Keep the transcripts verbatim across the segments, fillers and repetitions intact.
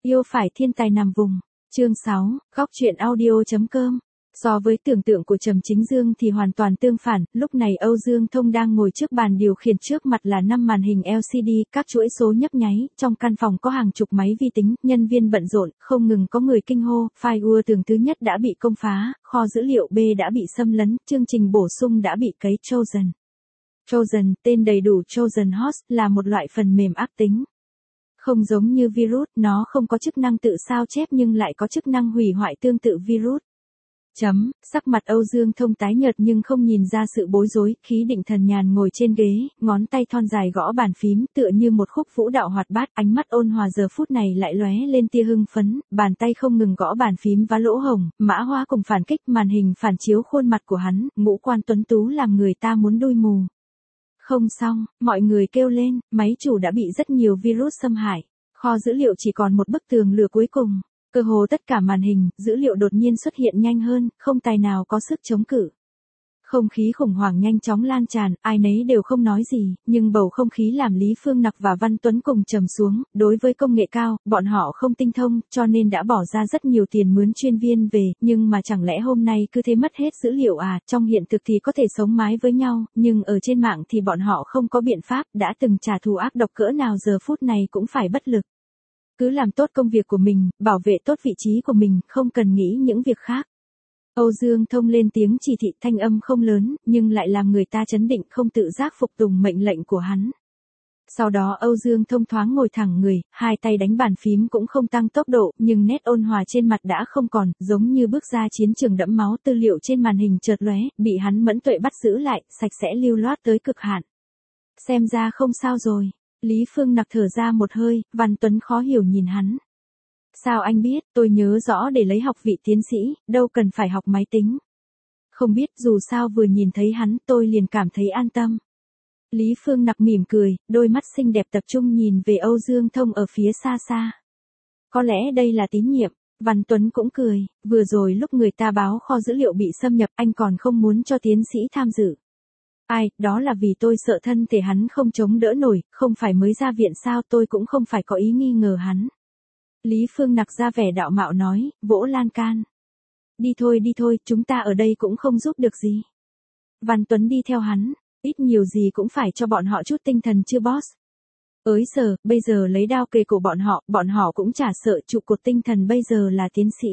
Yêu phải thiên tài nằm vùng. Chương sáu, góc truyện audio.com. So với tưởng tượng của Trầm Chính Dương thì hoàn toàn tương phản, lúc này Âu Dương Thông đang ngồi trước bàn điều khiển, trước mặt là năm màn hình lờ xê đê, các chuỗi số nhấp nháy, trong căn phòng có hàng chục máy vi tính, nhân viên bận rộn, không ngừng có người kinh hô, firewall tường thứ nhất đã bị công phá, kho dữ liệu B đã bị xâm lấn, chương trình bổ sung đã bị cấy. Trojan. Trojan, tên đầy đủ Trojan Horse, là một loại phần mềm ác tính. Không giống như virus, nó không có chức năng tự sao chép nhưng lại có chức năng hủy hoại tương tự virus. Chấm, sắc mặt Âu Dương Thông tái nhợt nhưng không nhìn ra sự bối rối, khí định thần nhàn ngồi trên ghế, ngón tay thon dài gõ bàn phím tựa như một khúc vũ đạo hoạt bát, ánh mắt ôn hòa giờ phút này lại lóe lên tia hưng phấn, bàn tay không ngừng gõ bàn phím vá lỗ hổng, mã hóa cùng phản kích, màn hình phản chiếu khuôn mặt của hắn, ngũ quan tuấn tú làm người ta muốn đui mù. Không xong, mọi người kêu lên, máy chủ đã bị rất nhiều virus xâm hại, kho dữ liệu chỉ còn một bức tường lửa cuối cùng. Cơ hồ tất cả màn hình, dữ liệu đột nhiên xuất hiện nhanh hơn, không tài nào có sức chống cự. Không khí khủng hoảng nhanh chóng lan tràn, ai nấy đều không nói gì, nhưng bầu không khí làm Lý Phương Nặc và Văn Tuấn cùng trầm xuống, đối với công nghệ cao, bọn họ không tinh thông, cho nên đã bỏ ra rất nhiều tiền mướn chuyên viên về, nhưng mà chẳng lẽ hôm nay cứ thế mất hết dữ liệu à, trong hiện thực thì có thể sống mái với nhau, nhưng ở trên mạng thì bọn họ không có biện pháp, đã từng trả thù ác độc cỡ nào giờ phút này cũng phải bất lực. Cứ làm tốt công việc của mình, bảo vệ tốt vị trí của mình, không cần nghĩ những việc khác. Âu Dương Thông lên tiếng chỉ thị, thanh âm không lớn, nhưng lại làm người ta chấn định, không tự giác phục tùng mệnh lệnh của hắn. Sau đó Âu Dương Thông thoáng ngồi thẳng người, hai tay đánh bàn phím cũng không tăng tốc độ, nhưng nét ôn hòa trên mặt đã không còn, giống như bước ra chiến trường đẫm máu, tư liệu trên màn hình chợt lóe, bị hắn mẫn tuệ bắt giữ lại, sạch sẽ lưu loát tới cực hạn. Xem ra không sao rồi. Lý Phương Nặc thở ra một hơi, Văn Tuấn khó hiểu nhìn hắn. Sao anh biết, tôi nhớ rõ để lấy học vị tiến sĩ, đâu cần phải học máy tính. Không biết, dù sao vừa nhìn thấy hắn tôi liền cảm thấy an tâm. Lý Phương Nặc mỉm cười, đôi mắt xinh đẹp tập trung nhìn về Âu Dương Thông ở phía xa xa. Có lẽ đây là tín nhiệm. Văn Tuấn cũng cười, vừa rồi lúc người ta báo kho dữ liệu bị xâm nhập anh còn không muốn cho tiến sĩ tham dự. Ai, đó là vì tôi sợ thân thể hắn không chống đỡ nổi, không phải mới ra viện sao, tôi cũng không phải có ý nghi ngờ hắn. Lý Phương Nặc ra vẻ đạo mạo nói, vỗ lan can. Đi thôi đi thôi, chúng ta ở đây cũng không giúp được gì. Văn Tuấn đi theo hắn, ít nhiều gì cũng phải cho bọn họ chút tinh thần chứ boss. Ới giờ, bây giờ lấy đao kề cổ bọn họ, bọn họ cũng chả sợ, trụ cột tinh thần bây giờ là tiến sĩ.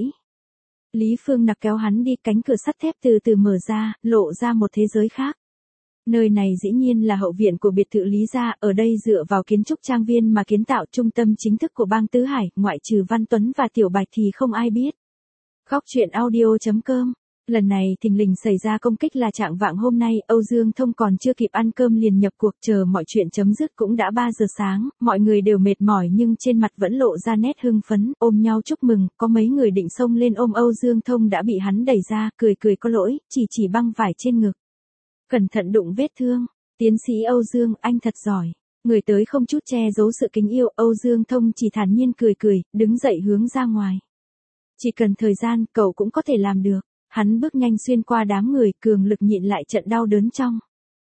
Lý Phương Nặc kéo hắn đi, cánh cửa sắt thép từ từ mở ra, lộ ra một thế giới khác. Nơi này dĩ nhiên là hậu viện của biệt thự Lý gia, ở đây dựa vào kiến trúc trang viên mà kiến tạo trung tâm chính thức của bang Tứ Hải, ngoại trừ Văn Tuấn và Tiểu Bạch thì không ai biết. Góc truyện audio.com. Lần này thình lình xảy ra công kích là trạng vạng hôm nay, Âu Dương Thông còn chưa kịp ăn cơm liền nhập cuộc, chờ mọi chuyện chấm dứt cũng đã ba giờ sáng, mọi người đều mệt mỏi nhưng trên mặt vẫn lộ ra nét hưng phấn, ôm nhau chúc mừng, có mấy người định xông lên ôm Âu Dương Thông đã bị hắn đẩy ra, cười cười có lỗi, chỉ chỉ băng vải trên ngực. Cẩn thận đụng vết thương. Tiến sĩ Âu Dương, anh thật giỏi. Người tới không chút che giấu sự kính yêu, Âu Dương Thông chỉ thản nhiên cười cười, đứng dậy hướng ra ngoài. Chỉ cần thời gian, cậu cũng có thể làm được. Hắn bước nhanh xuyên qua đám người, cường lực nhịn lại trận đau đớn trong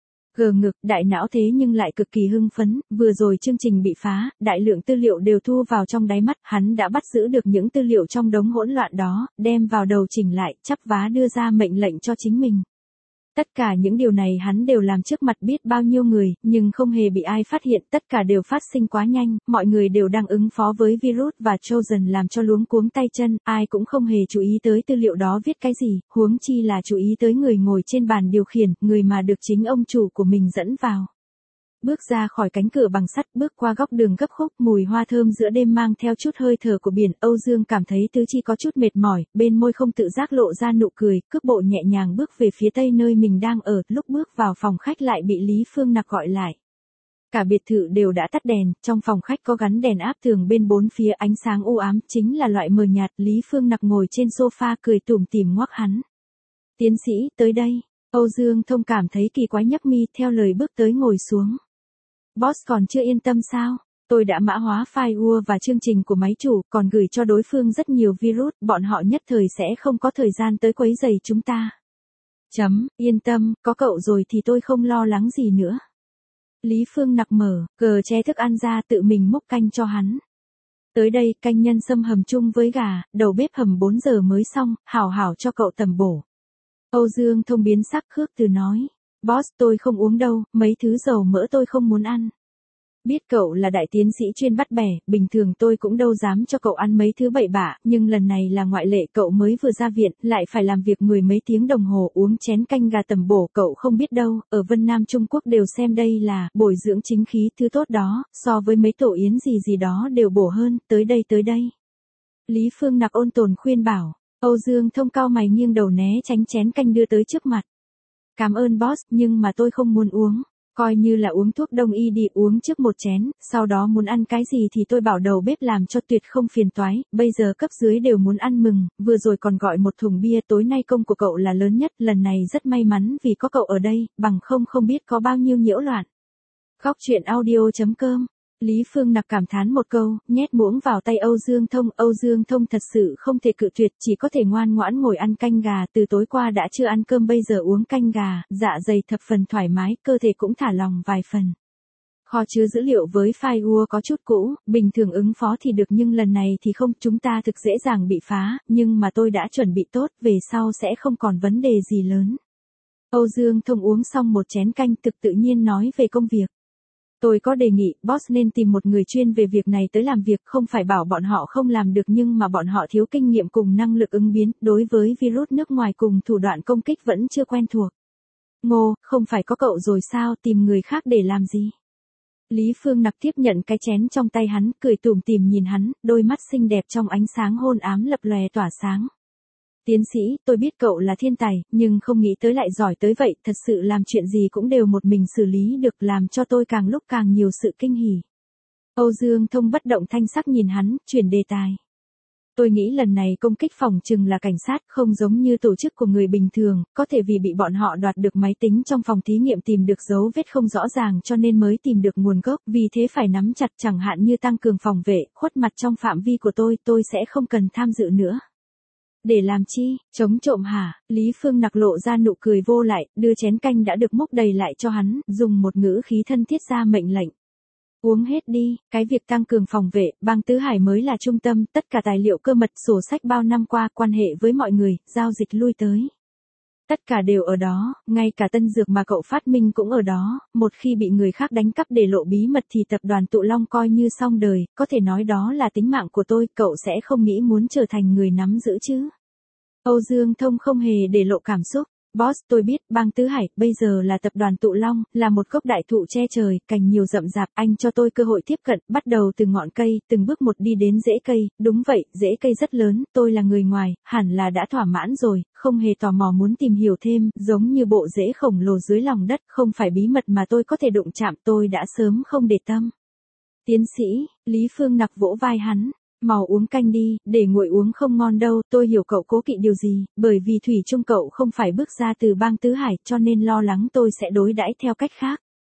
gờ ngực, đại não thế nhưng lại cực kỳ hưng phấn, vừa rồi chương trình bị phá, đại lượng tư liệu đều thu vào trong đáy mắt, hắn đã bắt giữ được những tư liệu trong đống hỗn loạn đó, đem vào đầu chỉnh lại, chắp vá đưa ra mệnh lệnh cho chính mình. Tất cả những điều này hắn đều làm trước mặt biết bao nhiêu người, nhưng không hề bị ai phát hiện, tất cả đều phát sinh quá nhanh, mọi người đều đang ứng phó với virus và Trojan làm cho luống cuống tay chân, ai cũng không hề chú ý tới tư liệu đó viết cái gì, huống chi là chú ý tới người ngồi trên bàn điều khiển, người mà được chính ông chủ của mình dẫn vào. Bước ra khỏi cánh cửa bằng sắt, bước qua góc đường gấp khúc, mùi hoa thơm giữa đêm mang theo chút hơi thở của biển, Âu Dương cảm thấy tứ chi có chút mệt mỏi, bên môi không tự giác lộ ra nụ cười, cước bộ nhẹ nhàng bước về phía tây nơi mình đang ở, lúc bước vào phòng khách lại bị Lý Phương Nặc gọi lại. Cả biệt thự đều đã tắt đèn, trong phòng khách có gắn đèn áp tường bên bốn phía, ánh sáng u ám, chính là loại mờ nhạt, Lý Phương Nặc ngồi trên sofa cười tủm tỉm ngoắc hắn. Tiến sĩ, tới đây. Âu Dương Thông cảm thấy kỳ quái nhấp mi, theo lời bước tới ngồi xuống. Boss còn chưa yên tâm sao? Tôi đã mã hóa firewall và chương trình của máy chủ, còn gửi cho đối phương rất nhiều virus, bọn họ nhất thời sẽ không có thời gian tới quấy rầy chúng ta. Chấm, yên tâm, có cậu rồi thì tôi không lo lắng gì nữa. Lý Phương Nặc mở, cờ che thức ăn ra tự mình múc canh cho hắn. Tới đây, canh nhân sâm hầm chung với gà, đầu bếp hầm bốn giờ mới xong, hảo hảo cho cậu tầm bổ. Âu Dương Thông biến sắc khước từ nói. Boss, tôi không uống đâu, mấy thứ dầu mỡ tôi không muốn ăn. Biết cậu là đại tiến sĩ chuyên bắt bẻ, bình thường tôi cũng đâu dám cho cậu ăn mấy thứ bậy bạ, nhưng lần này là ngoại lệ, cậu mới vừa ra viện, lại phải làm việc mười mấy tiếng đồng hồ uống chén canh gà tầm bổ, cậu không biết đâu, ở Vân Nam Trung Quốc đều xem đây là bồi dưỡng chính khí, thứ tốt đó, so với mấy tổ yến gì gì đó đều bổ hơn, tới đây tới đây. Lý Phương Nặc ôn tồn khuyên bảo, Âu Dương Thông cao mày nghiêng đầu né tránh chén canh đưa tới trước mặt. Cảm ơn boss, nhưng mà tôi không muốn uống. Coi như là uống thuốc đông y đi, uống trước một chén, sau đó muốn ăn cái gì thì tôi bảo đầu bếp làm cho tuyệt không phiền toái, bây giờ cấp dưới đều muốn ăn mừng, vừa rồi còn gọi một thùng bia, tối nay công của cậu là lớn nhất, lần này rất may mắn vì có cậu ở đây, bằng không không biết có bao nhiêu nhiễu loạn. Góc truyện audio.com Lý Phương Nặc cảm thán một câu, nhét muỗng vào tay Âu Dương Thông, Âu Dương Thông thật sự không thể cự tuyệt, chỉ có thể ngoan ngoãn ngồi ăn canh gà, từ tối qua đã chưa ăn cơm bây giờ uống canh gà, dạ dày thập phần thoải mái, cơ thể cũng thả lỏng vài phần. Kho chứa dữ liệu với firewall có chút cũ, bình thường ứng phó thì được nhưng lần này thì không, chúng ta thực dễ dàng bị phá, nhưng mà tôi đã chuẩn bị tốt, về sau sẽ không còn vấn đề gì lớn. Âu Dương Thông uống xong một chén canh thực tự nhiên nói về công việc. Tôi có đề nghị, boss nên tìm một người chuyên về việc này tới làm việc, không phải bảo bọn họ không làm được nhưng mà bọn họ thiếu kinh nghiệm cùng năng lực ứng biến, đối với virus nước ngoài cùng thủ đoạn công kích vẫn chưa quen thuộc. Ngô, không phải có cậu rồi sao, tìm người khác để làm gì? Lý Phương Nặc tiếp nhận cái chén trong tay hắn, cười tủm tỉm nhìn hắn, đôi mắt xinh đẹp trong ánh sáng hôn ám lập lòe tỏa sáng. Tiến sĩ, tôi biết cậu là thiên tài, nhưng không nghĩ tới lại giỏi tới vậy, thật sự làm chuyện gì cũng đều một mình xử lý được, làm cho tôi càng lúc càng nhiều sự kinh hỉ. Âu Dương Thông bất động thanh sắc nhìn hắn, chuyển đề tài. Tôi nghĩ lần này công kích phòng trừng là cảnh sát, không giống như tổ chức của người bình thường, có thể vì bị bọn họ đoạt được máy tính trong phòng thí nghiệm tìm được dấu vết không rõ ràng cho nên mới tìm được nguồn gốc, vì thế phải nắm chặt, chẳng hạn như tăng cường phòng vệ, khuất mặt trong phạm vi của tôi, tôi sẽ không cần tham dự nữa. Để làm chi, chống trộm hả? Lý Phương Nặc lộ ra nụ cười vô lại, đưa chén canh đã được múc đầy lại cho hắn, dùng một ngữ khí thân thiết ra mệnh lệnh. Uống hết đi, cái việc tăng cường phòng vệ, bang Tứ Hải mới là trung tâm, tất cả tài liệu cơ mật, sổ sách bao năm qua, quan hệ với mọi người, giao dịch lui tới. Tất cả đều ở đó, ngay cả tân dược mà cậu phát minh cũng ở đó, một khi bị người khác đánh cắp để lộ bí mật thì tập đoàn Tụ Long coi như xong đời, có thể nói đó là tính mạng của tôi, cậu sẽ không nghĩ muốn trở thành người nắm giữ chứ. Âu Dương Thông không hề để lộ cảm xúc. Boss, tôi biết, bang Tứ Hải, bây giờ là tập đoàn Tụ Long, là một gốc đại thụ che trời, cành nhiều rậm rạp, anh cho tôi cơ hội tiếp cận, bắt đầu từ ngọn cây, từng bước một đi đến rễ cây, đúng vậy, rễ cây rất lớn, tôi là người ngoài, hẳn là đã thỏa mãn rồi, không hề tò mò muốn tìm hiểu thêm, giống như bộ rễ khổng lồ dưới lòng đất, không phải bí mật mà tôi có thể đụng chạm, tôi đã sớm không để tâm. Tiến sĩ, Lý Phương Nặc vỗ vai hắn. Mau uống canh đi, để nguội uống không ngon đâu, tôi hiểu cậu cố kỵ điều gì, bởi vì thủy chung cậu không phải bước ra từ bang Tứ Hải, cho nên lo lắng tôi sẽ đối đãi theo cách khác.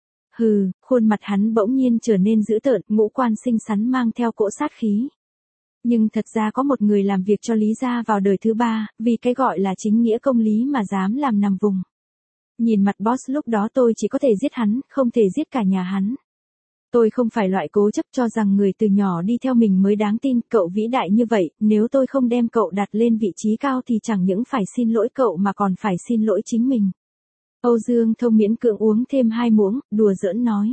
Hừ, khuôn mặt hắn bỗng nhiên trở nên dữ tợn, ngũ quan xinh xắn mang theo cỗ sát khí. Nhưng thật ra có một người làm việc cho Lý gia vào đời thứ ba, vì cái gọi là chính nghĩa công lý mà dám làm nằm vùng. Nhìn mặt boss lúc đó tôi chỉ có thể giết hắn, không thể giết cả nhà hắn. Tôi không phải loại cố chấp cho rằng người từ nhỏ đi theo mình mới đáng tin, cậu vĩ đại như vậy, nếu tôi không đem cậu đặt lên vị trí cao thì chẳng những phải xin lỗi cậu mà còn phải xin lỗi chính mình. Âu Dương Thông miễn cưỡng uống thêm hai muỗng, đùa giỡn nói.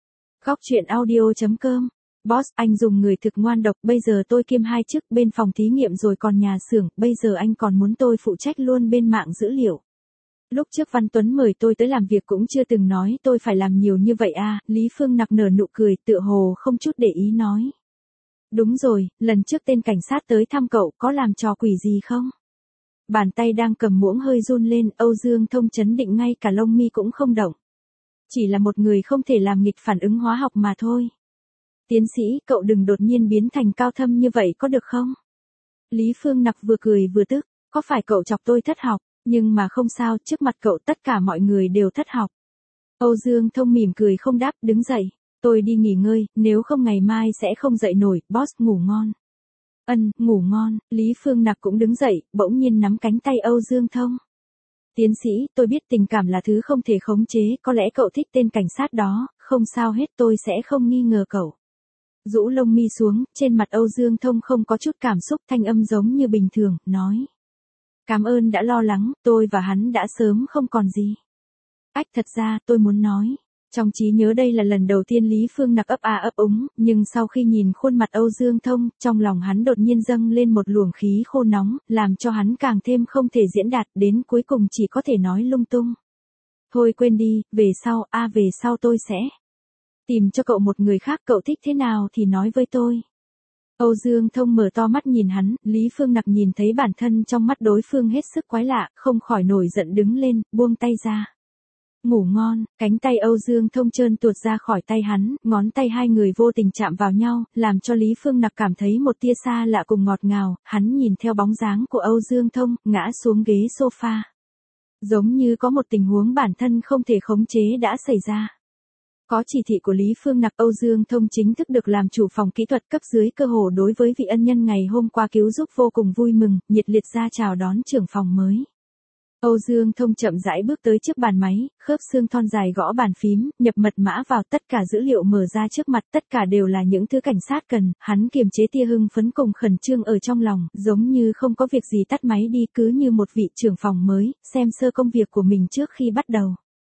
Góc truyện audio.com Boss, anh dùng người thực ngoan độc, bây giờ tôi kiêm hai chức bên phòng thí nghiệm rồi còn nhà xưởng, bây giờ anh còn muốn tôi phụ trách luôn bên mạng dữ liệu. Lúc trước Văn Tuấn mời tôi tới làm việc cũng chưa từng nói tôi phải làm nhiều như vậy à, Lý Phương Nặc nở nụ cười tựa hồ không chút để ý nói. Đúng rồi, lần trước tên cảnh sát tới thăm cậu có làm trò quỷ gì không? Bàn tay đang cầm muỗng hơi run lên, Âu Dương Thông chấn định ngay cả lông mi cũng không động. Chỉ là một người không thể làm nghịch phản ứng hóa học mà thôi. Tiến sĩ, cậu đừng đột nhiên biến thành cao thâm như vậy có được không? Lý Phương Nặc vừa cười vừa tức, có phải cậu chọc tôi thất học? Nhưng mà không sao, trước mặt cậu tất cả mọi người đều thất học. Âu Dương Thông mỉm cười không đáp, đứng dậy. Tôi đi nghỉ ngơi, nếu không ngày mai sẽ không dậy nổi, boss ngủ ngon. Ân, ngủ ngon, Lý Phương Nặc cũng đứng dậy, bỗng nhiên nắm cánh tay Âu Dương Thông. Tiến sĩ, tôi biết tình cảm là thứ không thể khống chế, có lẽ cậu thích tên cảnh sát đó, không sao hết tôi sẽ không nghi ngờ cậu. Rũ lông mi xuống, trên mặt Âu Dương Thông không có chút cảm xúc, thanh âm giống như bình thường, nói. Cảm ơn đã lo lắng, tôi và hắn đã sớm không còn gì. Ách, thật ra, tôi muốn nói. Trong trí nhớ đây là lần đầu tiên Lý Phương Nặc ấp a ấp úng, nhưng sau khi nhìn khuôn mặt Âu Dương Thông, trong lòng hắn đột nhiên dâng lên một luồng khí khô nóng, làm cho hắn càng thêm không thể diễn đạt, đến cuối cùng chỉ có thể nói lung tung. Thôi quên đi, về sau, a à, về sau tôi sẽ tìm cho cậu một người khác, cậu thích thế nào thì nói với tôi. Âu Dương Thông mở to mắt nhìn hắn, Lý Phương Nặc nhìn thấy bản thân trong mắt đối phương hết sức quái lạ, không khỏi nổi giận đứng lên, buông tay ra. Ngủ ngon, cánh tay Âu Dương Thông trơn tuột ra khỏi tay hắn, ngón tay hai người vô tình chạm vào nhau, làm cho Lý Phương Nặc cảm thấy một tia xa lạ cùng ngọt ngào, hắn nhìn theo bóng dáng của Âu Dương Thông, ngã xuống ghế sofa. Giống như có một tình huống bản thân không thể khống chế đã xảy ra. Có chỉ thị của Lý Phương Nặc, Âu Dương Thông chính thức được làm chủ phòng kỹ thuật cấp dưới, cơ hồ đối với vị ân nhân ngày hôm qua cứu giúp vô cùng vui mừng, nhiệt liệt ra chào đón trưởng phòng mới. Âu Dương Thông chậm rãi bước tới trước bàn máy, khớp xương thon dài gõ bàn phím, nhập mật mã vào, tất cả dữ liệu mở ra trước mặt, tất cả đều là những thứ cảnh sát cần, hắn kiềm chế tia hưng phấn cùng khẩn trương ở trong lòng, giống như không có việc gì tắt máy đi, cứ như một vị trưởng phòng mới, xem sơ công việc của mình trước khi bắt đầu.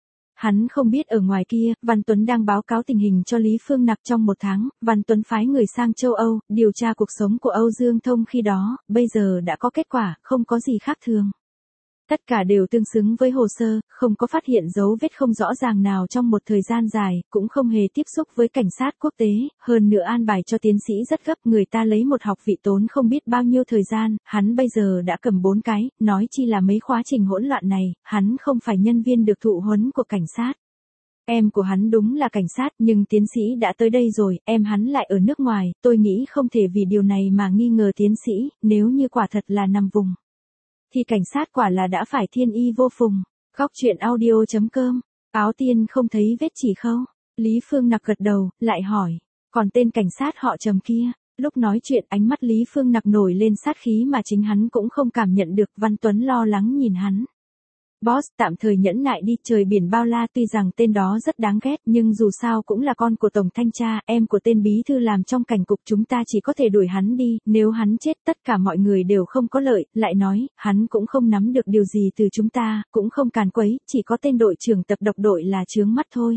Hắn không biết ở ngoài kia, Văn Tuấn đang báo cáo tình hình cho Lý Phương Nặc trong một tháng, Văn Tuấn phái người sang châu Âu, điều tra cuộc sống của Âu Dương Thông khi đó, bây giờ đã có kết quả, không có gì khác thường. Tất cả đều tương xứng với hồ sơ, không có phát hiện dấu vết không rõ ràng nào trong một thời gian dài, cũng không hề tiếp xúc với cảnh sát quốc tế, hơn nữa an bài cho tiến sĩ rất gấp, người ta lấy một học vị tốn không biết bao nhiêu thời gian, hắn bây giờ đã cầm bốn cái, nói chi là mấy khóa trình hỗn loạn này, hắn không phải nhân viên được thụ huấn của cảnh sát. Em của hắn đúng là cảnh sát, nhưng tiến sĩ đã tới đây rồi, em hắn lại ở nước ngoài, tôi nghĩ không thể vì điều này mà nghi ngờ tiến sĩ, nếu như quả thật là nằm vùng. Thì cảnh sát quả là đã phải thiên y vô phùng. Góc truyện audio chấm com. Áo Tiên không thấy vết chỉ khâu. Lý Phương Nặc gật đầu, lại hỏi. Còn tên cảnh sát họ Trầm kia. Lúc nói chuyện ánh mắt Lý Phương Nặc nổi lên sát khí mà chính hắn cũng không cảm nhận được. Văn Tuấn lo lắng nhìn hắn. Boss, tạm thời nhẫn nại đi, trời biển bao la, tuy rằng tên đó rất đáng ghét, nhưng dù sao cũng là con của Tổng Thanh tra, em của tên bí thư làm trong cảnh cục, chúng ta chỉ có thể đuổi hắn đi, nếu hắn chết tất cả mọi người đều không có lợi, lại nói, hắn cũng không nắm được điều gì từ chúng ta, cũng không càn quấy, chỉ có tên đội trưởng tập độc đội là chướng mắt thôi.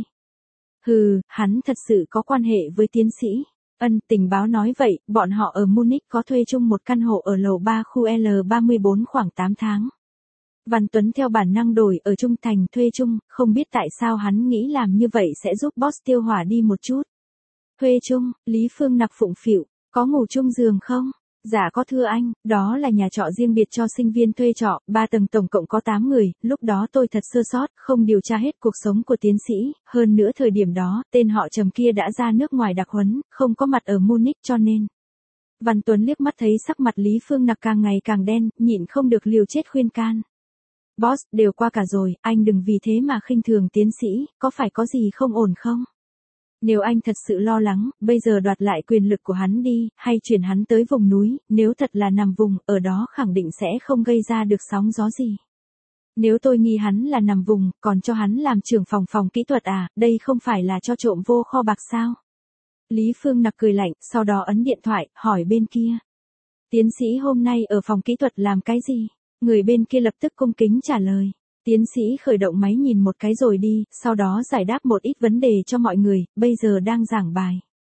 Hừ, hắn thật sự có quan hệ với tiến sĩ. Ân, tình báo nói vậy, bọn họ ở Munich có thuê chung một căn hộ ở lầu ba khu L ba mươi bốn khoảng tám tháng. Văn Tuấn theo bản năng đổi ở Trung Thành thuê chung, không biết tại sao hắn nghĩ làm như vậy sẽ giúp boss tiêu hỏa đi một chút. Thuê chung, Lý Phương Nặc phụng phịu, có ngủ chung giường không? Dạ có thưa anh, đó là nhà trọ riêng biệt cho sinh viên thuê trọ, ba tầng tổng cộng có tám người, lúc đó tôi thật sơ sót, không điều tra hết cuộc sống của tiến sĩ, hơn nữa thời điểm đó, tên họ Trầm kia đã ra nước ngoài đặc huấn, không có mặt ở Munich cho nên. Văn Tuấn liếc mắt thấy sắc mặt Lý Phương Nặc càng ngày càng đen, nhịn không được liều chết khuyên can. Boss, đều qua cả rồi, anh đừng vì thế mà khinh thường tiến sĩ, có phải có gì không ổn không? Nếu anh thật sự lo lắng, bây giờ đoạt lại quyền lực của hắn đi, hay chuyển hắn tới vùng núi, nếu thật là nằm vùng, ở đó khẳng định sẽ không gây ra được sóng gió gì. Nếu tôi nghi hắn là nằm vùng, còn cho hắn làm trưởng phòng phòng kỹ thuật à, đây không phải là cho trộm vô kho bạc sao? Lý Phương Nặc cười lạnh, sau đó ấn điện thoại, hỏi bên kia. Tiến sĩ hôm nay ở phòng kỹ thuật làm cái gì? Người bên kia lập tức cung kính trả lời. Tiến sĩ khởi động máy nhìn một cái rồi đi, sau đó giải đáp một ít vấn đề cho mọi người, bây giờ đang giảng bài.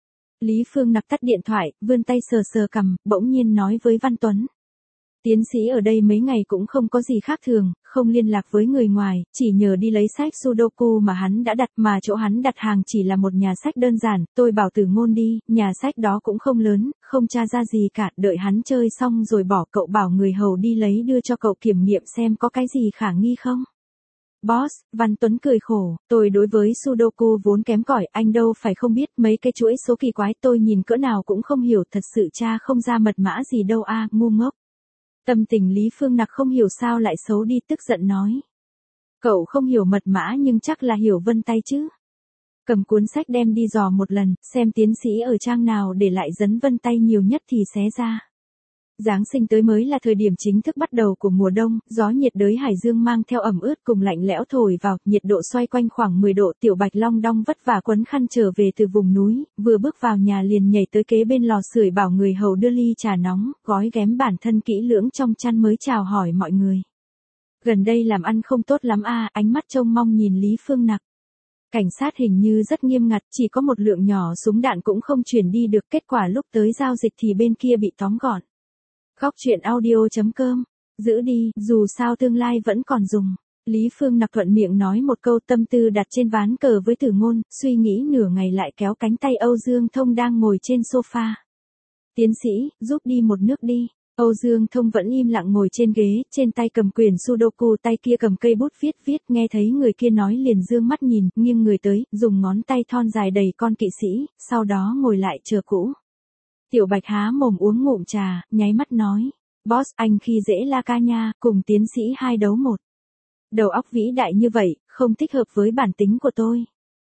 Lý Phương Nặc tắt điện thoại, vươn tay sờ sờ cằm, bỗng nhiên nói với Văn Tuấn. Tiến sĩ ở đây mấy ngày cũng không có gì khác thường, không liên lạc với người ngoài, chỉ nhờ đi lấy sách Sudoku mà hắn đã đặt, mà chỗ hắn đặt hàng chỉ là một nhà sách đơn giản, tôi bảo Tử Ngôn đi, nhà sách đó cũng không lớn, không tra ra gì cả, đợi hắn chơi xong rồi bỏ, cậu bảo người hầu đi lấy đưa cho cậu kiểm nghiệm xem có cái gì khả nghi không. Boss, Văn Tuấn cười khổ, tôi đối với Sudoku vốn kém cỏi, anh đâu phải không biết, mấy cái chuỗi số kỳ quái tôi nhìn cỡ nào cũng không hiểu, thật sự tra không ra mật mã gì đâu a, à, ngu ngốc. Tâm tình Lý Phương Nặc không hiểu sao lại xấu đi, tức giận nói. Cậu không hiểu mật mã nhưng chắc là hiểu vân tay chứ. Cầm cuốn sách đem đi dò một lần, xem tiến sĩ ở trang nào để lại dấn vân tay nhiều nhất thì xé ra. Giáng sinh tới mới là thời điểm chính thức bắt đầu của mùa đông, gió nhiệt đới Hải Dương mang theo ẩm ướt cùng lạnh lẽo thổi vào, nhiệt độ xoay quanh khoảng mười độ. Tiểu Bạch long đong vất vả quấn khăn trở về từ vùng núi, vừa bước vào nhà liền nhảy tới kế bên lò sưởi bảo người hầu đưa ly trà nóng, gói ghém bản thân kỹ lưỡng trong chăn mới chào hỏi mọi người. Gần đây làm ăn không tốt lắm a, ánh mắt trông mong nhìn Lý Phương Nặc. Cảnh sát hình như rất nghiêm ngặt, chỉ có một lượng nhỏ súng đạn cũng không chuyển đi được, kết quả lúc tới giao dịch thì bên kia bị tóm gọn. Góc truyện audio chấm com, giữ đi, dù sao tương lai vẫn còn dùng. Lý Phương Nặc thuận miệng nói một câu, tâm tư đặt trên ván cờ với Tử Ngôn, suy nghĩ nửa ngày lại kéo cánh tay Âu Dương Thông đang ngồi trên sofa. Tiến sĩ, giúp đi một nước đi. Âu Dương Thông vẫn im lặng ngồi trên ghế, trên tay cầm quyển Sudoku, tay kia cầm cây bút viết viết, nghe thấy người kia nói liền dương mắt nhìn, nghiêng người tới, dùng ngón tay thon dài đầy con kỵ sĩ, sau đó ngồi lại chờ cũ. Tiểu Bạch há mồm uống ngụm trà, nháy mắt nói, boss, anh khi dễ La Ca nha, cùng tiến sĩ hai đấu một. Đầu óc vĩ đại như vậy, không thích hợp với bản tính của tôi.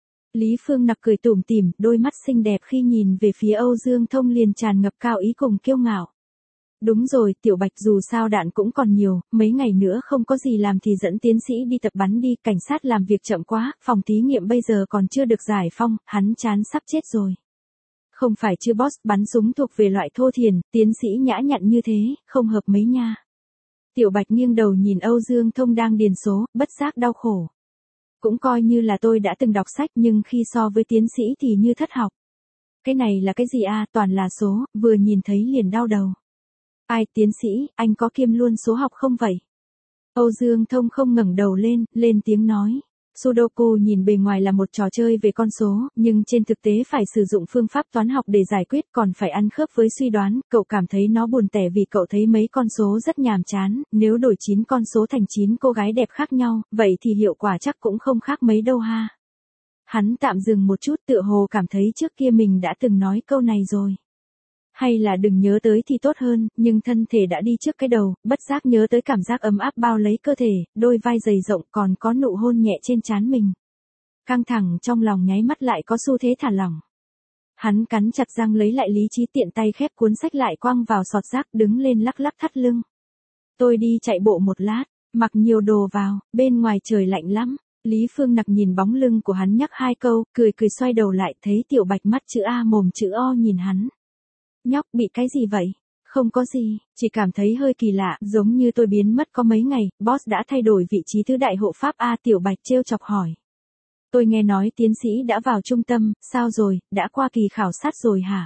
Lý Phương Nặc cười tủm tỉm, đôi mắt xinh đẹp khi nhìn về phía Âu Dương Thông liền tràn ngập cao ý cùng kiêu ngạo. Đúng rồi, Tiểu Bạch, dù sao đạn cũng còn nhiều, mấy ngày nữa không có gì làm thì dẫn tiến sĩ đi tập bắn đi, cảnh sát làm việc chậm quá, phòng thí nghiệm bây giờ còn chưa được giải phong, hắn chán sắp chết rồi. Không phải chứ boss, bắn súng thuộc về loại thô thiển, tiến sĩ nhã nhặn như thế, không hợp mấy nha. Tiểu Bạch nghiêng đầu nhìn Âu Dương Thông đang điền số, bất giác đau khổ. Cũng coi như là tôi đã từng đọc sách nhưng khi so với tiến sĩ thì như thất học. Cái này là cái gì a, toàn là số, vừa nhìn thấy liền đau đầu. Ai, tiến sĩ, anh có kiêm luôn số học không vậy? Âu Dương Thông không ngẩng đầu lên, lên tiếng nói. Sudoku nhìn bề ngoài là một trò chơi về con số, nhưng trên thực tế phải sử dụng phương pháp toán học để giải quyết, còn phải ăn khớp với suy đoán. Cậu cảm thấy nó buồn tẻ vì cậu thấy mấy con số rất nhàm chán, nếu đổi chín con số thành chín cô gái đẹp khác nhau, vậy thì hiệu quả chắc cũng không khác mấy đâu ha. Hắn tạm dừng một chút, tựa hồ cảm thấy trước kia mình đã từng nói câu này rồi. Hay là đừng nhớ tới thì tốt hơn, nhưng thân thể đã đi trước cái đầu, bất giác nhớ tới cảm giác ấm áp bao lấy cơ thể, đôi vai dày rộng còn có nụ hôn nhẹ trên trán mình. Căng thẳng trong lòng nháy mắt lại có xu thế thả lỏng. Hắn cắn chặt răng lấy lại lý trí, tiện tay khép cuốn sách lại quăng vào sọt rác, đứng lên lắc lắc thắt lưng. Tôi đi chạy bộ một lát, mặc nhiều đồ vào, bên ngoài trời lạnh lắm. Lý Phương Nặc nhìn bóng lưng của hắn nhắc hai câu, cười cười xoay đầu lại thấy Tiểu Bạch mắt chữ A mồm chữ O nhìn hắn. Nhóc, bị cái gì vậy? Không có gì, chỉ cảm thấy hơi kỳ lạ, giống như tôi biến mất có mấy ngày, boss đã thay đổi vị trí thứ đại hộ pháp A. Tiểu Bạch trêu chọc hỏi. Tôi nghe nói tiến sĩ đã vào trung tâm, sao rồi, đã qua kỳ khảo sát rồi hả?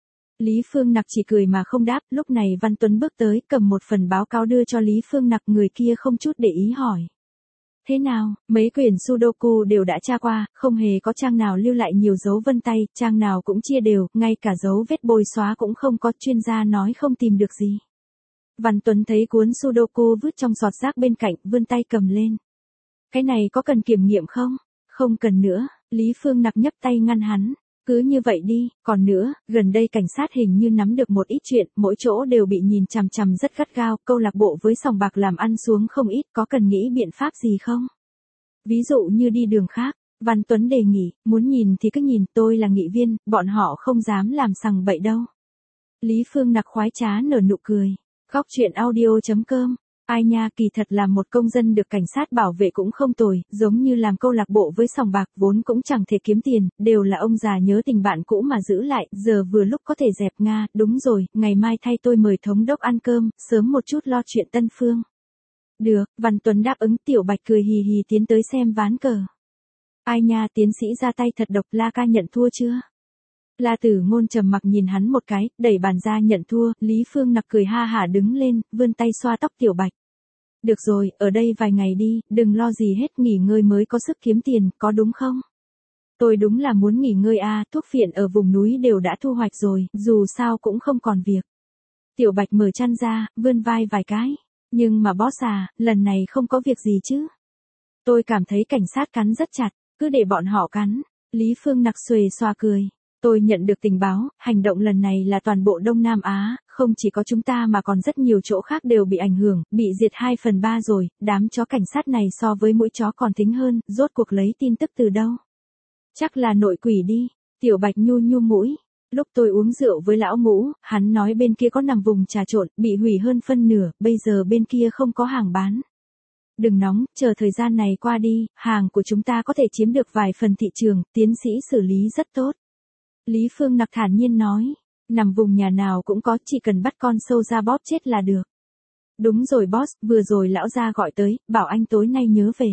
Lý Phương Nặc chỉ cười mà không đáp, lúc này Văn Tuấn bước tới, cầm một phần báo cáo đưa cho Lý Phương Nặc, người kia không chút để ý hỏi. Thế nào, mấy quyển Sudoku đều đã tra qua, không hề có trang nào lưu lại nhiều dấu vân tay, trang nào cũng chia đều, ngay cả dấu vết bôi xóa cũng không có, chuyên gia nói không tìm được gì. Văn Tuấn thấy cuốn Sudoku vứt trong sọt rác bên cạnh, vươn tay cầm lên. Cái này có cần kiểm nghiệm không? Không cần nữa, Lý Phương Nặc nhấc tay ngăn hắn. Cứ như vậy đi, còn nữa, gần đây cảnh sát hình như nắm được một ít chuyện, mỗi chỗ đều bị nhìn chằm chằm rất gắt gao, câu lạc bộ với sòng bạc làm ăn xuống không ít, có cần nghĩ biện pháp gì không? Ví dụ như đi đường khác, Văn Tuấn đề nghị, muốn nhìn thì cứ nhìn, tôi là nghị viên, bọn họ không dám làm sằng bậy đâu. Lý Phương Nặc khoái trá nở nụ cười. Góc truyện audio chấm com. Ai nha, kỳ thật là một công dân được cảnh sát bảo vệ cũng không tồi, giống như làm câu lạc bộ với sòng bạc vốn cũng chẳng thể kiếm tiền, đều là ông già nhớ tình bạn cũ mà giữ lại, giờ vừa lúc có thể dẹp Nga, đúng rồi, ngày mai thay tôi mời thống đốc ăn cơm, sớm một chút lo chuyện Tân Phương. Được, Văn Tuấn đáp ứng. Tiểu Bạch cười hì hì tiến tới xem ván cờ. Ai nha, tiến sĩ ra tay thật độc, La Ca nhận thua chưa? La Tử Ngôn trầm mặc nhìn hắn một cái, đẩy bàn ra nhận thua, Lý Phương Nặc cười ha hả đứng lên, vươn tay xoa tóc Tiểu Bạch. Được rồi, ở đây vài ngày đi, đừng lo gì hết, nghỉ ngơi mới có sức kiếm tiền, có đúng không? Tôi đúng là muốn nghỉ ngơi a, thuốc phiện ở vùng núi đều đã thu hoạch rồi, dù sao cũng không còn việc. Tiểu Bạch mở chăn ra, vươn vai vài cái. Nhưng mà boss à, lần này không có việc gì chứ? Tôi cảm thấy cảnh sát cắn rất chặt, cứ để bọn họ cắn. Lý Phương Nặc xuề xoa cười. Tôi nhận được tình báo, hành động lần này là toàn bộ Đông Nam Á, không chỉ có chúng ta mà còn rất nhiều chỗ khác đều bị ảnh hưởng, bị diệt hai phần ba rồi, đám chó cảnh sát này so với mũi chó còn thính hơn, rốt cuộc lấy tin tức từ đâu? Chắc là nội quỷ đi, Tiểu Bạch nhu nhu mũi. Lúc tôi uống rượu với lão Ngũ, hắn nói bên kia có nằm vùng trà trộn, bị hủy hơn phân nửa, bây giờ bên kia không có hàng bán. Đừng nóng, chờ thời gian này qua đi, hàng của chúng ta có thể chiếm được vài phần thị trường, tiến sĩ xử lý rất tốt. Lý Phương Nặc thản nhiên nói, nằm vùng nhà nào cũng có, chỉ cần bắt con sâu ra bóp chết là được. Đúng rồi boss, vừa rồi lão gia gọi tới, bảo anh tối nay nhớ về.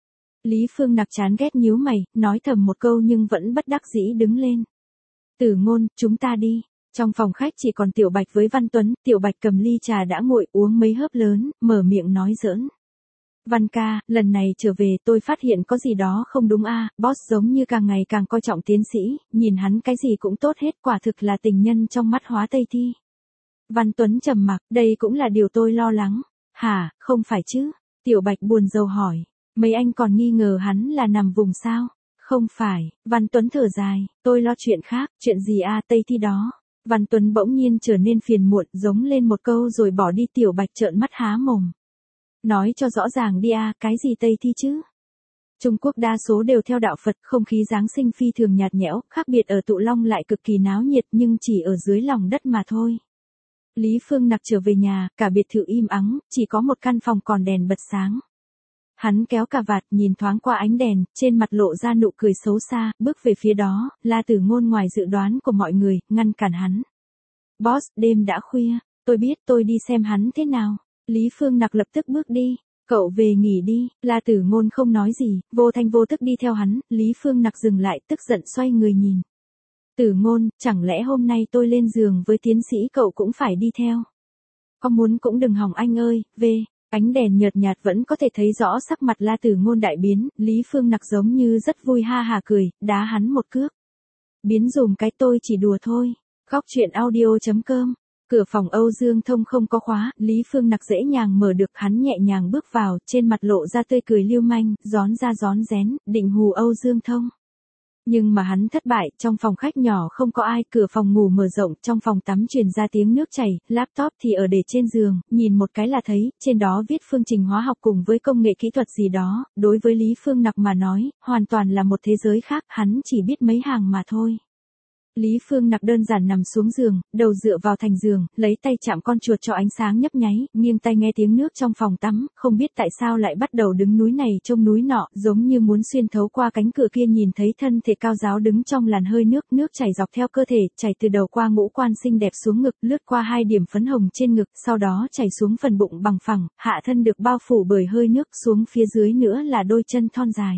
Lý Phương Nặc chán ghét nhíu mày, nói thầm một câu nhưng vẫn bất đắc dĩ đứng lên. Tử Ngôn, chúng ta đi. Trong phòng khách chỉ còn Tiểu Bạch với Văn Tuấn, Tiểu Bạch cầm ly trà đã nguội uống mấy hớp lớn, mở miệng nói giỡn. Văn ca, lần này trở về tôi phát hiện có gì đó không đúng a, à, boss giống như càng ngày càng coi trọng tiến sĩ, nhìn hắn cái gì cũng tốt hết, quả thực là tình nhân trong mắt Hóa Tây Thi. Văn Tuấn trầm mặc, đây cũng là điều tôi lo lắng. Hả, không phải chứ? Tiểu Bạch buồn rầu hỏi, mấy anh còn nghi ngờ hắn là nằm vùng sao? Không phải, Văn Tuấn thở dài, tôi lo chuyện khác, chuyện gì a à, Tây Thi đó. Văn Tuấn bỗng nhiên trở nên phiền muộn, giống lên một câu rồi bỏ đi. Tiểu Bạch trợn mắt há mồm. Nói cho rõ ràng đi a, à, cái gì Tây Thi chứ? Trung Quốc đa số đều theo đạo Phật, không khí Giáng sinh phi thường nhạt nhẽo, khác biệt ở Tụ Long lại cực kỳ náo nhiệt nhưng chỉ ở dưới lòng đất mà thôi. Lý Phương Nặc trở về nhà, cả biệt thự im ắng, chỉ có một căn phòng còn đèn bật sáng. Hắn kéo cà vạt, nhìn thoáng qua ánh đèn, trên mặt lộ ra nụ cười xấu xa, bước về phía đó, La Tử Ngôn ngoài dự đoán của mọi người, ngăn cản hắn. Boss, đêm đã khuya, tôi biết tôi đi xem hắn thế nào. Lý Phương Nặc lập tức bước đi, cậu về nghỉ đi, La Tử Ngôn không nói gì, vô thanh vô tức đi theo hắn, Lý Phương Nặc dừng lại tức giận xoay người nhìn. Tử Ngôn, chẳng lẽ hôm nay tôi lên giường với tiến sĩ cậu cũng phải đi theo? Có muốn cũng đừng hòng anh ơi, về. Ánh đèn nhợt nhạt vẫn có thể thấy rõ sắc mặt La Tử Ngôn đại biến, Lý Phương Nặc giống như rất vui ha hà cười, đá hắn một cước. Biến dùm cái tôi chỉ đùa thôi. Góc truyện audio chấm com. Cửa phòng Âu Dương Thông không có khóa, Lý Phương Nặc dễ nhàng mở được, hắn nhẹ nhàng bước vào, trên mặt lộ ra tươi cười lưu manh, gión ra gión rén, định hù Âu Dương Thông. Nhưng mà hắn thất bại, trong phòng khách nhỏ không có ai, cửa phòng ngủ mở rộng, trong phòng tắm truyền ra tiếng nước chảy, laptop thì ở để trên giường, nhìn một cái là thấy, trên đó viết phương trình hóa học cùng với công nghệ kỹ thuật gì đó, đối với Lý Phương Nặc mà nói, hoàn toàn là một thế giới khác, hắn chỉ biết mấy hàng mà thôi. Lý Phương Nặc đơn giản nằm xuống giường, đầu dựa vào thành giường, lấy tay chạm con chuột cho ánh sáng nhấp nháy, nghiêng tay nghe tiếng nước trong phòng tắm, không biết tại sao lại bắt đầu đứng núi này trông núi nọ, giống như muốn xuyên thấu qua cánh cửa kia nhìn thấy thân thể cao giáo đứng trong làn hơi nước, nước chảy dọc theo cơ thể, chảy từ đầu qua ngũ quan xinh đẹp xuống ngực, lướt qua hai điểm phấn hồng trên ngực, sau đó chảy xuống phần bụng bằng phẳng, hạ thân được bao phủ bởi hơi nước, xuống phía dưới nữa là đôi chân thon dài.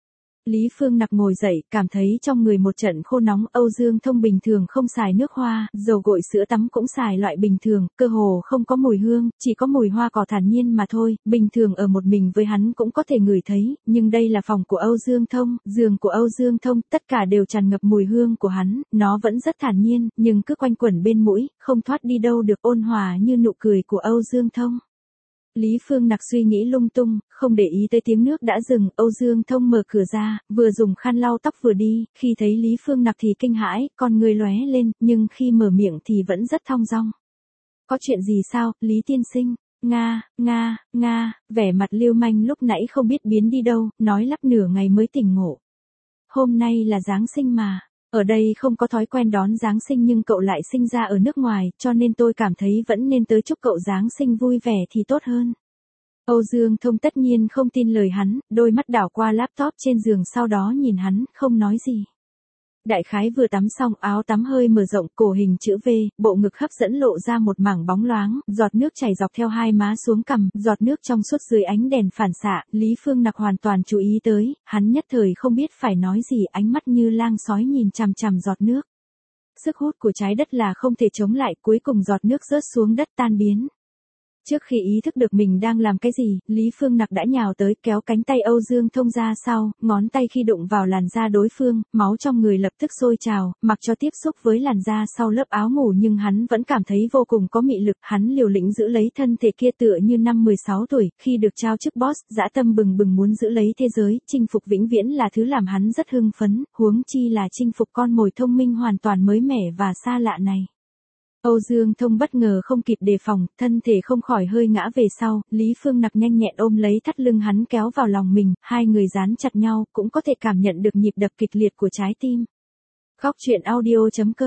Lý Phương Nặc ngồi dậy, cảm thấy trong người một trận khô nóng. Âu Dương Thông bình thường không xài nước hoa, dầu gội sữa tắm cũng xài loại bình thường, cơ hồ không có mùi hương, chỉ có mùi hoa cỏ thản nhiên mà thôi, bình thường ở một mình với hắn cũng có thể ngửi thấy, nhưng đây là phòng của Âu Dương Thông, giường của Âu Dương Thông, tất cả đều tràn ngập mùi hương của hắn, nó vẫn rất thản nhiên, nhưng cứ quanh quẩn bên mũi, không thoát đi đâu được, ôn hòa như nụ cười của Âu Dương Thông. Lý Phương Nặc suy nghĩ lung tung, không để ý tới tiếng nước đã dừng, Âu Dương Thông mở cửa ra, vừa dùng khăn lau tóc vừa đi, khi thấy Lý Phương Nặc thì kinh hãi, con người lóe lên, nhưng khi mở miệng thì vẫn rất thong dong. Có chuyện gì sao, Lý tiên sinh? Nga, Nga, Nga, vẻ mặt lưu manh lúc nãy không biết biến đi đâu, nói lắp nửa ngày mới tỉnh ngộ. Hôm nay là Giáng sinh mà. Ở đây không có thói quen đón Giáng sinh nhưng cậu lại sinh ra ở nước ngoài, cho nên tôi cảm thấy vẫn nên tới chúc cậu Giáng sinh vui vẻ thì tốt hơn. Âu Dương Thông tất nhiên không tin lời hắn, đôi mắt đảo qua laptop trên giường sau đó nhìn hắn, không nói gì. Đại khái vừa tắm xong, áo tắm hơi mở rộng, cổ hình chữ V, bộ ngực hấp dẫn lộ ra một mảng bóng loáng, giọt nước chảy dọc theo hai má xuống cằm, giọt nước trong suốt dưới ánh đèn phản xạ, Lý Phương Nặc hoàn toàn chú ý tới, hắn nhất thời không biết phải nói gì, ánh mắt như lang sói nhìn chằm chằm giọt nước. Sức hút của trái đất là không thể chống lại, cuối cùng giọt nước rớt xuống đất tan biến. Trước khi ý thức được mình đang làm cái gì, Lý Phương Nặc đã nhào tới kéo cánh tay Âu Dương Thông ra sau, ngón tay khi đụng vào làn da đối phương, máu trong người lập tức sôi trào, mặc cho tiếp xúc với làn da sau lớp áo ngủ nhưng hắn vẫn cảm thấy vô cùng có mị lực, hắn liều lĩnh giữ lấy thân thể kia tựa như năm mười sáu tuổi, khi được trao chức boss, dã tâm bừng bừng muốn giữ lấy thế giới, chinh phục vĩnh viễn là thứ làm hắn rất hưng phấn, huống chi là chinh phục con mồi thông minh hoàn toàn mới mẻ và xa lạ này. Âu Dương Thông bất ngờ không kịp đề phòng, thân thể không khỏi hơi ngã về sau, Lý Phương Nặc nhanh nhẹn ôm lấy thắt lưng hắn kéo vào lòng mình, hai người dán chặt nhau, cũng có thể cảm nhận được nhịp đập kịch liệt của trái tim. Góc truyện audio chấm com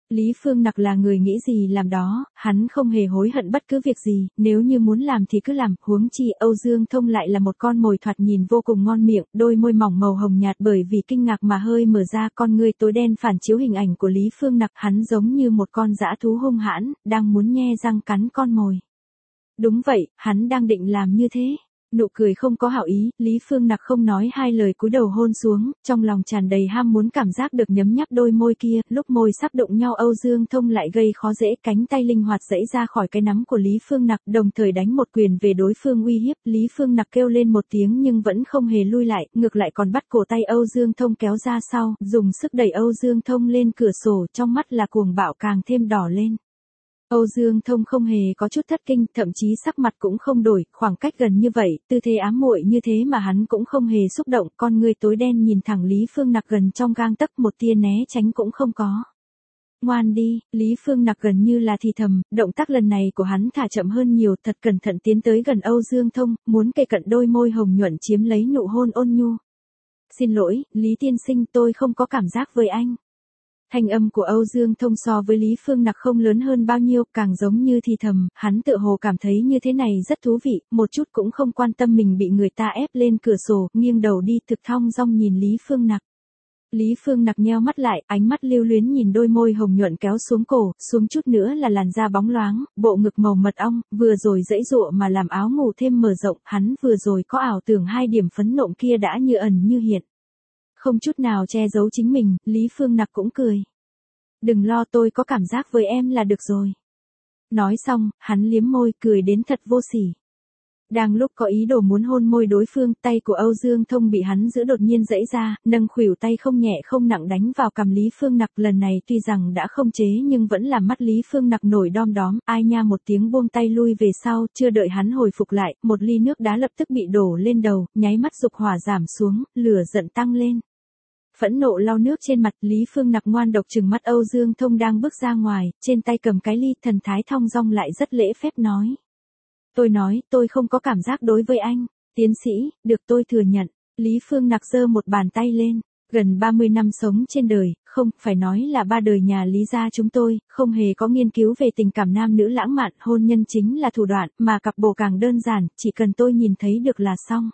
Lý Phương Nặc là người nghĩ gì làm đó, hắn không hề hối hận bất cứ việc gì, nếu như muốn làm thì cứ làm, huống chi Âu Dương Thông lại là một con mồi thoạt nhìn vô cùng ngon miệng, đôi môi mỏng màu hồng nhạt bởi vì kinh ngạc mà hơi mở ra, con ngươi tối đen phản chiếu hình ảnh của Lý Phương Nặc, hắn giống như một con dã thú hung hãn, đang muốn nhe răng cắn con mồi. Đúng vậy, hắn đang định làm như thế. Nụ cười không có hảo ý, Lý Phương Nặc không nói hai lời cúi đầu hôn xuống, trong lòng tràn đầy ham muốn cảm giác được nhấm nháp đôi môi kia, lúc môi sắp đụng nhau Âu Dương Thông lại gây khó dễ, cánh tay linh hoạt giãy ra khỏi cái nắm của Lý Phương Nặc, đồng thời đánh một quyền về đối phương uy hiếp, Lý Phương Nặc kêu lên một tiếng nhưng vẫn không hề lui lại, ngược lại còn bắt cổ tay Âu Dương Thông kéo ra sau, dùng sức đẩy Âu Dương Thông lên cửa sổ, trong mắt là cuồng bạo càng thêm đỏ lên. Âu Dương Thông không hề có chút thất kinh, thậm chí sắc mặt cũng không đổi, khoảng cách gần như vậy, tư thế ám muội như thế mà hắn cũng không hề xúc động, con người tối đen nhìn thẳng Lý Phương Nặc gần trong gang tấc, một tia né tránh cũng không có. Ngoan đi, Lý Phương Nặc gần như là thì thầm, động tác lần này của hắn thả chậm hơn nhiều, thật cẩn thận tiến tới gần Âu Dương Thông, muốn kề cận đôi môi hồng nhuận chiếm lấy nụ hôn ôn nhu. Xin lỗi, Lý tiên sinh, tôi không có cảm giác với anh. Thanh âm của Âu Dương Thông so với Lý Phương Nặc không lớn hơn bao nhiêu, càng giống như thì thầm, hắn tự hồ cảm thấy như thế này rất thú vị, một chút cũng không quan tâm mình bị người ta ép lên cửa sổ, nghiêng đầu đi thực thong dong nhìn Lý Phương Nặc. Lý Phương Nặc nheo mắt lại, ánh mắt lưu luyến nhìn đôi môi hồng nhuận kéo xuống cổ, xuống chút nữa là làn da bóng loáng, bộ ngực màu mật ong, vừa rồi dãy dụa mà làm áo ngủ thêm mở rộng, hắn vừa rồi có ảo tưởng hai điểm phấn nộm kia đã như ẩn như hiện. Không chút nào che giấu chính mình, Lý Phương Nặc cũng cười. Đừng lo, tôi có cảm giác với em là được rồi. Nói xong, hắn liếm môi, cười đến thật vô sỉ. Đang lúc có ý đồ muốn hôn môi đối phương, tay của Âu Dương Thông bị hắn giữ đột nhiên giãy ra, nâng khuỷu tay không nhẹ không nặng đánh vào cằm Lý Phương Nặc, lần này tuy rằng đã không chế nhưng vẫn làm mắt Lý Phương Nặc nổi đom đóm, ai nha một tiếng buông tay lui về sau, chưa đợi hắn hồi phục lại, một ly nước đá lập tức bị đổ lên đầu, nháy mắt dục hỏa giảm xuống, lửa giận tăng lên. Phẫn nộ lau nước trên mặt, Lý Phương Nặc ngoan độc trừng mắt Âu Dương Thông đang bước ra ngoài, trên tay cầm cái ly, thần thái thong dong lại rất lễ phép nói. Tôi nói, tôi không có cảm giác đối với anh, tiến sĩ, được tôi thừa nhận. Lý Phương Nặc giơ một bàn tay lên, gần ba mươi năm sống trên đời, không, phải nói là ba đời nhà Lý gia chúng tôi, không hề có nghiên cứu về tình cảm nam nữ lãng mạn, hôn nhân chính là thủ đoạn, mà cặp bồ càng đơn giản, chỉ cần tôi nhìn thấy được là xong.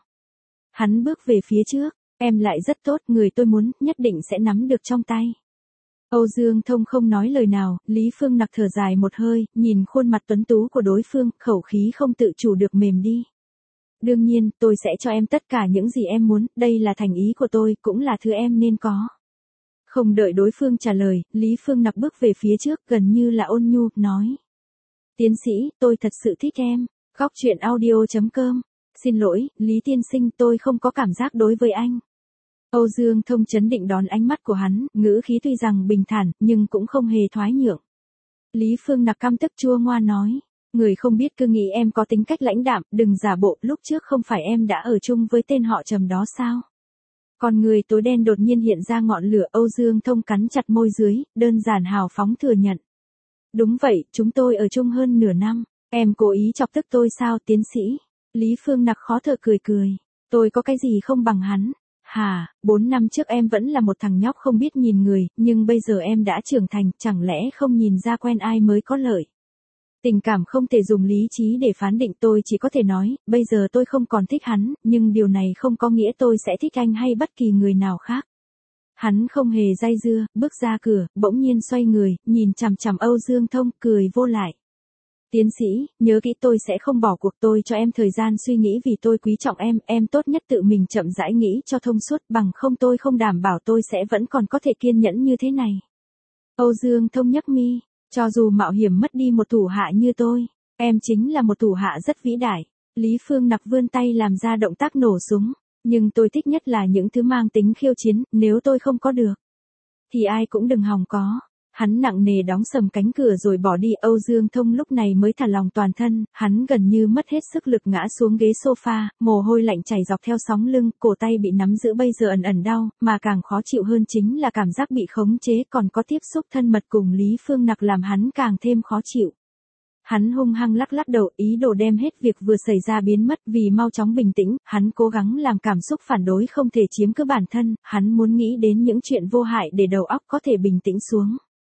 Hắn bước về phía trước. Em lại rất tốt, người tôi muốn, nhất định sẽ nắm được trong tay. Âu Dương Thông không nói lời nào, Lý Phương Nặc thở dài một hơi, nhìn khuôn mặt tuấn tú của đối phương, khẩu khí không tự chủ được mềm đi. Đương nhiên, tôi sẽ cho em tất cả những gì em muốn, đây là thành ý của tôi, cũng là thứ em nên có. Không đợi đối phương trả lời, Lý Phương Nặc bước về phía trước, gần như là ôn nhu, nói. Tiến sĩ, tôi thật sự thích em. Góc truyện audio chấm com. Xin lỗi, Lý tiên sinh, tôi không có cảm giác đối với anh. Âu Dương Thông chấn định đón ánh mắt của hắn, ngữ khí tuy rằng bình thản, nhưng cũng không hề thoái nhượng. Lý Phương Nặc căm tức chua ngoa nói, người không biết cứ nghĩ em có tính cách lãnh đạm, đừng giả bộ, lúc trước không phải em đã ở chung với tên họ Trầm đó sao? Còn người tối đen đột nhiên hiện ra ngọn lửa, Âu Dương Thông cắn chặt môi dưới, đơn giản hào phóng thừa nhận. Đúng vậy, chúng tôi ở chung hơn nửa năm, em cố ý chọc tức tôi sao, tiến sĩ? Lý Phương Nặc khó thở cười cười, tôi có cái gì không bằng hắn? Hà, bốn năm trước em vẫn là một thằng nhóc không biết nhìn người, nhưng bây giờ em đã trưởng thành, chẳng lẽ không nhìn ra quen ai mới có lợi. Tình cảm không thể dùng lý trí để phán định, tôi chỉ có thể nói, bây giờ tôi không còn thích hắn, nhưng điều này không có nghĩa tôi sẽ thích anh hay bất kỳ người nào khác. Hắn không hề dây dưa, bước ra cửa, bỗng nhiên xoay người, nhìn chằm chằm Âu Dương Thông, cười vô lại. Tiến sĩ, nhớ kỹ tôi sẽ không bỏ cuộc, tôi cho em thời gian suy nghĩ vì tôi quý trọng em, em tốt nhất tự mình chậm rãi nghĩ cho thông suốt, bằng không tôi không đảm bảo tôi sẽ vẫn còn có thể kiên nhẫn như thế này. Âu Dương Thông nhấc mi, cho dù mạo hiểm mất đi một thủ hạ như tôi, em chính là một thủ hạ rất vĩ đại. Lý Phương Nặc vươn tay làm ra động tác nổ súng, nhưng tôi thích nhất là những thứ mang tính khiêu chiến, nếu tôi không có được, thì ai cũng đừng hòng có. Hắn nặng nề đóng sầm cánh cửa rồi bỏ đi. Âu Dương Thông lúc này mới thả lòng toàn thân, hắn gần như mất hết sức lực ngã xuống ghế sofa, mồ hôi lạnh chảy dọc theo sóng lưng, cổ tay bị nắm giữ bây giờ ẩn ẩn đau, mà càng khó chịu hơn chính là cảm giác bị khống chế, còn có tiếp xúc thân mật cùng Lý Phương Nặc làm hắn càng thêm khó chịu. Hắn hung hăng lắc lắc đầu, ý đồ đem hết việc vừa xảy ra biến mất, vì mau chóng bình tĩnh, hắn cố gắng làm cảm xúc phản đối không thể chiếm cứ bản thân, hắn muốn nghĩ đến những chuyện vô hại để đầu óc có thể bình tĩnh xuống.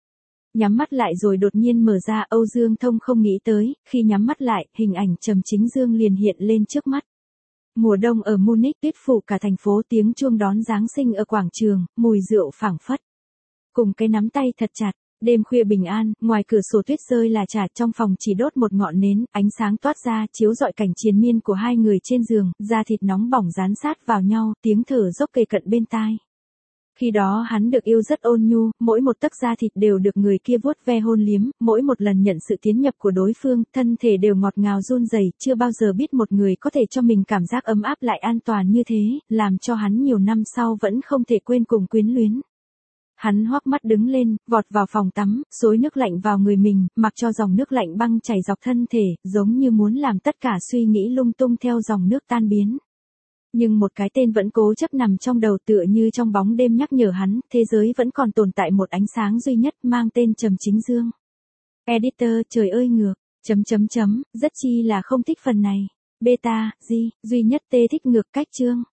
Nhắm mắt lại rồi đột nhiên mở ra, Âu Dương Thông không nghĩ tới, khi nhắm mắt lại, hình ảnh Trầm Chính Dương liền hiện lên trước mắt. Mùa đông ở Munich, tuyết phủ cả thành phố, tiếng chuông đón Giáng sinh ở quảng trường, mùi rượu phảng phất. Cùng cái nắm tay thật chặt, đêm khuya bình an, ngoài cửa sổ tuyết rơi là trà, trong phòng chỉ đốt một ngọn nến, ánh sáng toát ra, chiếu rọi cảnh triền miên của hai người trên giường, da thịt nóng bỏng dán sát vào nhau, tiếng thở dốc kề cận bên tai. Khi đó hắn được yêu rất ôn nhu, mỗi một tấc da thịt đều được người kia vuốt ve hôn liếm, mỗi một lần nhận sự tiến nhập của đối phương, thân thể đều ngọt ngào run rẩy, chưa bao giờ biết một người có thể cho mình cảm giác ấm áp lại an toàn như thế, làm cho hắn nhiều năm sau vẫn không thể quên cùng quyến luyến. Hắn hoắc mắt đứng lên, vọt vào phòng tắm, xối nước lạnh vào người mình, mặc cho dòng nước lạnh băng chảy dọc thân thể, giống như muốn làm tất cả suy nghĩ lung tung theo dòng nước tan biến. Nhưng một cái tên vẫn cố chấp nằm trong đầu, tựa như trong bóng đêm nhắc nhở hắn, thế giới vẫn còn tồn tại một ánh sáng duy nhất mang tên Trầm Chính Dương. Editor, trời ơi ngược, chấm chấm chấm, rất chi là không thích phần này. Beta, G, duy nhất tê thích ngược cách chương.